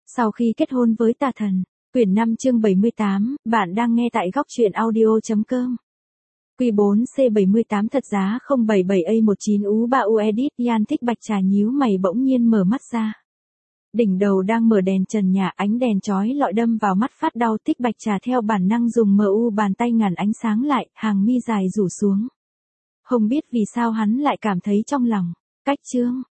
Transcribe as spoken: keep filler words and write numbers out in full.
Sau khi kết hôn với tà thần, quyển năm chương bảy mươi tám, bạn đang nghe tại góc truyện audio.com. Quy bốn C bảy mươi tám thật giá không bảy bảy A một chín U ba U edit Yan Thích Bạch Trà nhíu mày bỗng nhiên mở mắt ra. Đỉnh đầu đang mở đèn trần nhà, ánh đèn chói lọi đâm vào mắt phát đau. Thích Bạch Trà theo bản năng dùng mờ u bàn tay ngăn ánh sáng lại, hàng mi dài rủ xuống. Không biết vì sao hắn lại cảm thấy trong lòng, cách chương,